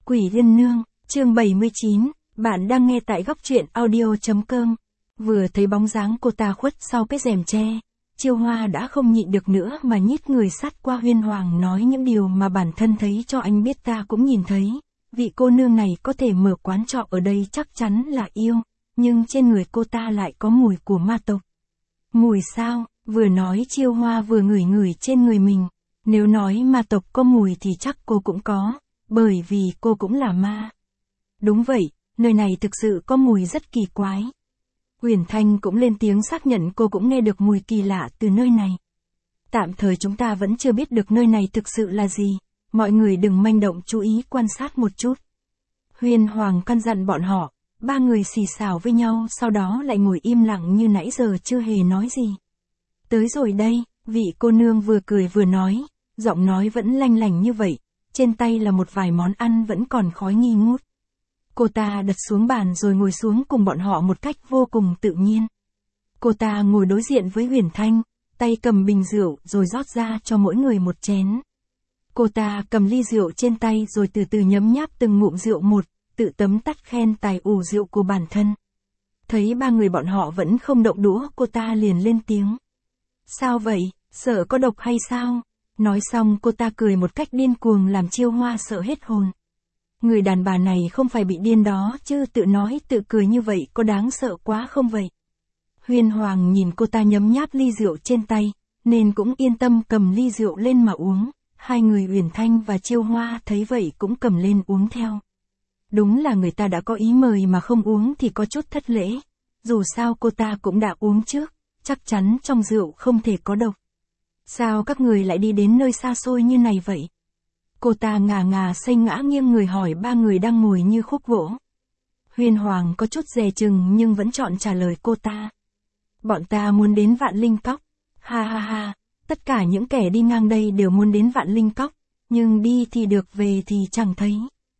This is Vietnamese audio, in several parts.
Quỷ Liên Nương, chương 79, bạn đang nghe tại góc truyện audio.com. Vừa thấy bóng dáng cô ta khuất sau cái rèm tre, Chiêu Hoa đã không nhịn được nữa mà nhích người sát qua Huyên Hoàng nói những điều mà bản thân thấy cho anh biết ta cũng nhìn thấy. Vị cô nương này có thể mở quán trọ ở đây chắc chắn là yêu, nhưng trên người cô ta lại có mùi của ma tộc. Mùi sao? Vừa nói Chiêu Hoa vừa ngửi ngửi trên người mình. Nếu nói ma tộc có mùi thì chắc cô cũng có, bởi vì cô cũng là ma. Đúng vậy, nơi này thực sự có mùi rất kỳ quái. Uyển Thanh cũng lên tiếng xác nhận cô cũng nghe được mùi kỳ lạ từ nơi này. Tạm thời chúng ta vẫn chưa biết được nơi này thực sự là gì, mọi người đừng manh động, chú ý quan sát một chút. Huyên Hoàng căn dặn bọn họ, ba người xì xào với nhau sau đó lại ngồi im lặng như nãy giờ chưa hề nói gì. Tới rồi đây, vị cô nương vừa cười vừa nói, giọng nói vẫn lanh lành như vậy, trên tay là một vài món ăn vẫn còn khói nghi ngút. Cô ta đặt xuống bàn rồi ngồi xuống cùng bọn họ một cách vô cùng tự nhiên. Cô ta ngồi đối diện với Uyển Thanh, tay cầm bình rượu rồi rót ra cho mỗi người một chén. Cô ta cầm ly rượu trên tay rồi từ từ nhấm nháp từng ngụm rượu một, tự tấm tắt khen tài ủ rượu của bản thân. Thấy ba người bọn họ vẫn không động đũa, cô ta liền lên tiếng. Sao vậy, sợ có độc hay sao? Nói xong cô ta cười một cách điên cuồng làm Chiêu Hoa sợ hết hồn. Người đàn bà này không phải bị điên đó chứ, tự nói tự cười như vậy có đáng sợ quá không vậy? Huyên Hoàng nhìn cô ta nhấm nháp ly rượu trên tay, nên cũng yên tâm cầm ly rượu lên mà uống. Hai người Uyển Thanh và Chiêu Hoa thấy vậy cũng cầm lên uống theo. Đúng là người ta đã có ý mời mà không uống thì có chút thất lễ. Dù sao cô ta cũng đã uống trước, chắc chắn trong rượu không thể có độc. Sao các người lại đi đến nơi xa xôi như này vậy? Cô ta ngà ngà say ngã nghiêng người hỏi ba người đang ngồi như khúc gỗ. Huyên Hoàng có chút dè chừng nhưng vẫn chọn trả lời cô ta. Bọn ta muốn đến Vạn Linh Cốc. Ha ha ha, tất cả những kẻ đi ngang đây đều muốn đến Vạn Linh Cốc, nhưng đi thì được về thì chẳng thấy.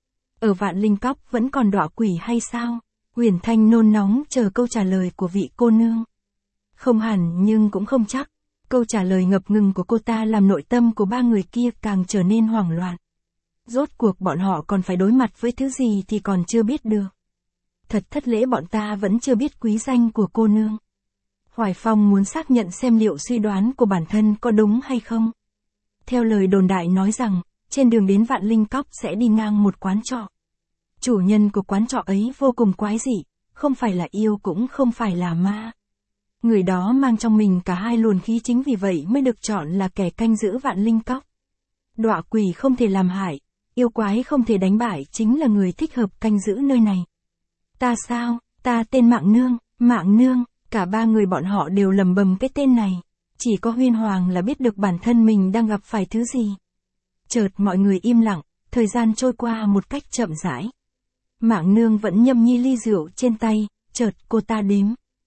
Ở Vạn Linh Cốc vẫn còn đọa quỷ hay sao? Uyển Thanh nôn nóng chờ câu trả lời của vị cô nương. Không hẳn nhưng cũng không chắc. Câu trả lời ngập ngừng của cô ta làm nội tâm của ba người kia càng trở nên hoảng loạn. Rốt cuộc bọn họ còn phải đối mặt với thứ gì thì còn chưa biết được. Thật thất lễ, bọn ta vẫn chưa biết quý danh của cô nương. Hoài Phong muốn xác nhận xem liệu suy đoán của bản thân có đúng hay không. Theo lời đồn đại nói rằng, trên đường đến Vạn Linh Cốc sẽ đi ngang một quán trọ. Chủ nhân của quán trọ ấy vô cùng quái dị, không phải là yêu cũng không phải là ma. Người đó mang trong mình cả hai luồng khí, chính vì vậy mới được chọn là kẻ canh giữ Vạn Linh Cốc. Đọa quỷ không thể làm hại, yêu quái không thể đánh bại, chính là người thích hợp canh giữ nơi này. Ta sao? Ta tên Mạng Nương, cả ba người bọn họ đều lầm bầm cái tên này. Chỉ có Huyên Hoàng là biết được bản thân mình đang gặp phải thứ gì. Chợt mọi người im lặng, thời gian trôi qua một cách chậm rãi. Mạng Nương vẫn nhâm nhi ly rượu trên tay, chợt cô ta đếm.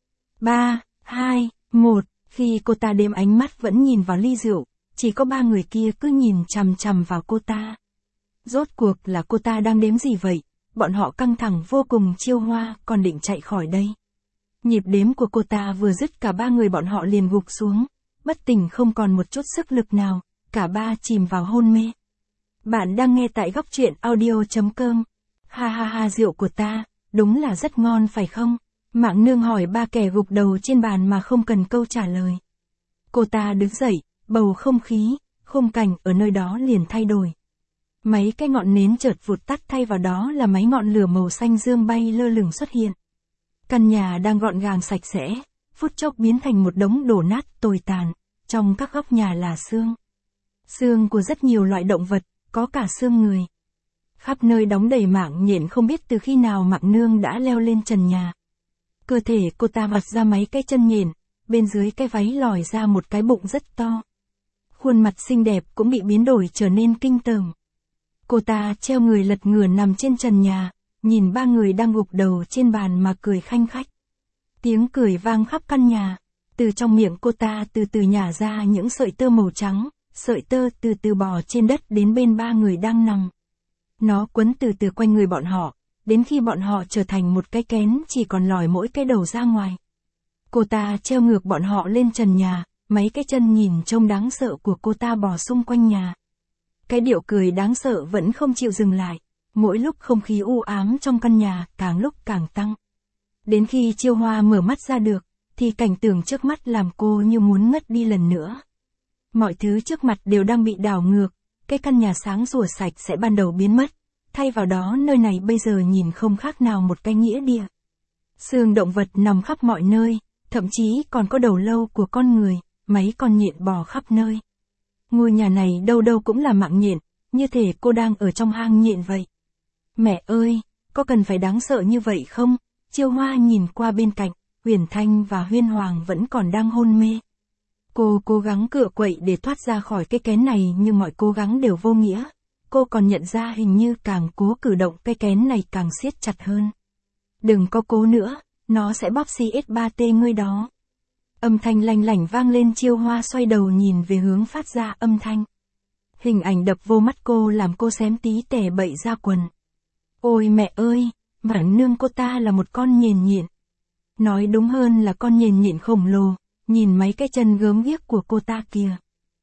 3, 2, 1, khi cô ta đếm ánh mắt vẫn nhìn vào ly rượu, chỉ có ba người kia cứ nhìn chằm chằm vào cô ta. Rốt cuộc là cô ta đang đếm gì vậy? Bọn họ căng thẳng vô cùng. Chiêu Hoa còn định chạy khỏi đây. Nhịp đếm của cô ta vừa dứt cả ba người bọn họ liền gục xuống, bất tỉnh không còn một chút sức lực nào, cả ba chìm vào hôn mê. Bạn đang nghe tại góc truyện audio.com. Ha ha ha, rượu của ta, đúng là rất ngon phải không? Mạng Nương hỏi ba kẻ gục đầu trên bàn mà không cần câu trả lời. Cô ta đứng dậy, bầu không khí, khung cảnh ở nơi đó liền thay đổi. Mấy cái ngọn nến chợt vụt tắt, thay vào đó là mấy ngọn lửa màu xanh dương bay lơ lửng xuất hiện. Căn nhà đang gọn gàng sạch sẽ, phút chốc biến thành một đống đổ nát tồi tàn, trong các góc nhà là xương. Xương của rất nhiều loại động vật, có cả xương người. Khắp nơi đóng đầy mạng nhện, không biết từ khi nào Mạng Nương đã leo lên trần nhà. Cơ thể cô ta vặt ra mấy cái chân nhện, bên dưới cái váy lòi ra một cái bụng rất to. Khuôn mặt xinh đẹp cũng bị biến đổi trở nên kinh tởm. Cô ta treo người lật ngửa nằm trên trần nhà, nhìn ba người đang gục đầu trên bàn mà cười khanh khách. Tiếng cười vang khắp căn nhà, từ trong miệng cô ta từ từ nhả ra những sợi tơ màu trắng, sợi tơ từ từ bò trên đất đến bên ba người đang nằm. Nó quấn từ từ quanh người bọn họ, đến khi bọn họ trở thành một cái kén chỉ còn lòi mỗi cái đầu ra ngoài. Cô ta treo ngược bọn họ lên trần nhà, mấy cái chân nhìn trông đáng sợ của cô ta bò xung quanh nhà. Cái điệu cười đáng sợ vẫn không chịu dừng lại. Mỗi lúc không khí u ám trong căn nhà càng lúc càng tăng. Đến khi Chiêu Hoa mở mắt ra được, thì cảnh tượng trước mắt làm cô như muốn ngất đi lần nữa. Mọi thứ trước mặt đều đang bị đảo ngược, cái căn nhà sáng sủa sạch sẽ ban đầu biến mất, thay vào đó nơi này bây giờ nhìn không khác nào một cái nghĩa địa. Xương động vật nằm khắp mọi nơi, thậm chí còn có đầu lâu của con người, mấy con nhện bò khắp nơi. Ngôi nhà này đâu đâu cũng là mạng nhện, như thể cô đang ở trong hang nhện vậy. Mẹ ơi, có cần phải đáng sợ như vậy không? Chiêu Hoa nhìn qua bên cạnh, Huyền Thanh và Huyên Hoàng vẫn còn đang hôn mê. Cô cố gắng cựa quậy để thoát ra khỏi cái kén này nhưng mọi cố gắng đều vô nghĩa. Cô còn nhận ra hình như càng cố cử động cái kén này càng siết chặt hơn. Đừng có cố nữa, nó sẽ bóp CS3T ngươi đó. Âm thanh lanh lảnh vang lên. Chiêu Hoa xoay đầu nhìn về hướng phát ra âm thanh. Hình ảnh đập vô mắt cô làm cô xém tí tè bậy ra quần. Ôi mẹ ơi, Mạn Nương cô ta là một con nhện nhện. Nói đúng hơn là con nhện nhện khổng lồ, nhìn mấy cái chân gớm ghiếc của cô ta kìa.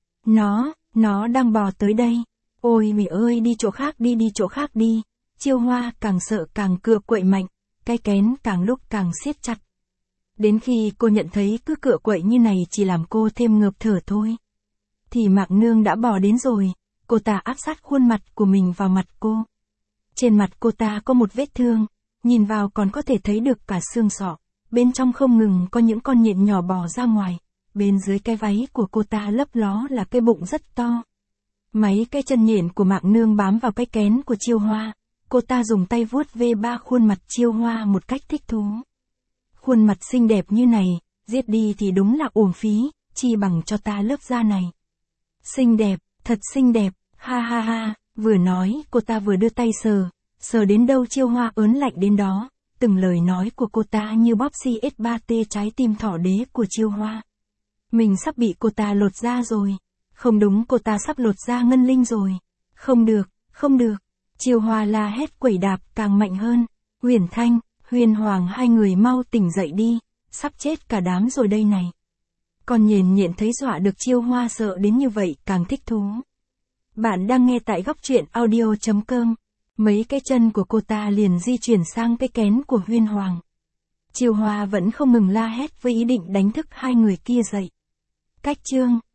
Nó đang bò tới đây. Ôi mẹ ơi, đi chỗ khác đi, đi chỗ khác đi. Chiêu Hoa càng sợ càng cựa quậy mạnh, cái kén càng lúc càng siết chặt. Đến khi cô nhận thấy cứ cựa quậy như này chỉ làm cô thêm ngợp thở thôi. Thì Mạc Nương đã bò đến rồi, cô ta áp sát khuôn mặt của mình vào mặt cô. Trên mặt cô ta có một vết thương, nhìn vào còn có thể thấy được cả xương sọ, bên trong không ngừng có những con nhện nhỏ bò ra ngoài, bên dưới cái váy của cô ta lấp ló là cái bụng rất to. Mấy cái chân nhện của Mạc Nương bám vào cái kén của Chiêu Hoa, cô ta dùng tay vuốt ve ba khuôn mặt Chiêu Hoa một cách thích thú. Khuôn mặt xinh đẹp như này, giết đi thì đúng là uổng phí, chi bằng cho ta lớp da này. Xinh đẹp, thật xinh đẹp, ha ha ha, vừa nói cô ta vừa đưa tay sờ đến đâu Chiêu Hoa ớn lạnh đến đó, từng lời nói của cô ta như bóp CS3T trái tim thỏ đế của Chiêu Hoa. Mình sắp bị cô ta lột da rồi. Không đúng, cô ta sắp lột da Ngân Linh rồi. Không được, không được. Chiêu Hoa la hét quẩy đạp càng mạnh hơn. Huyền Thanh, Huyên Hoàng hai người mau tỉnh dậy đi, sắp chết cả đám rồi đây này. Còn nhện nhện thấy dọa được Chiêu Hoa sợ đến như vậy càng thích thú. Bạn đang nghe tại góc truyện audio.com. Mấy cái chân của cô ta liền di chuyển sang cái kén của Huyên Hoàng. Chiêu Hoa vẫn không ngừng la hét với ý định đánh thức hai người kia dậy. Cách chương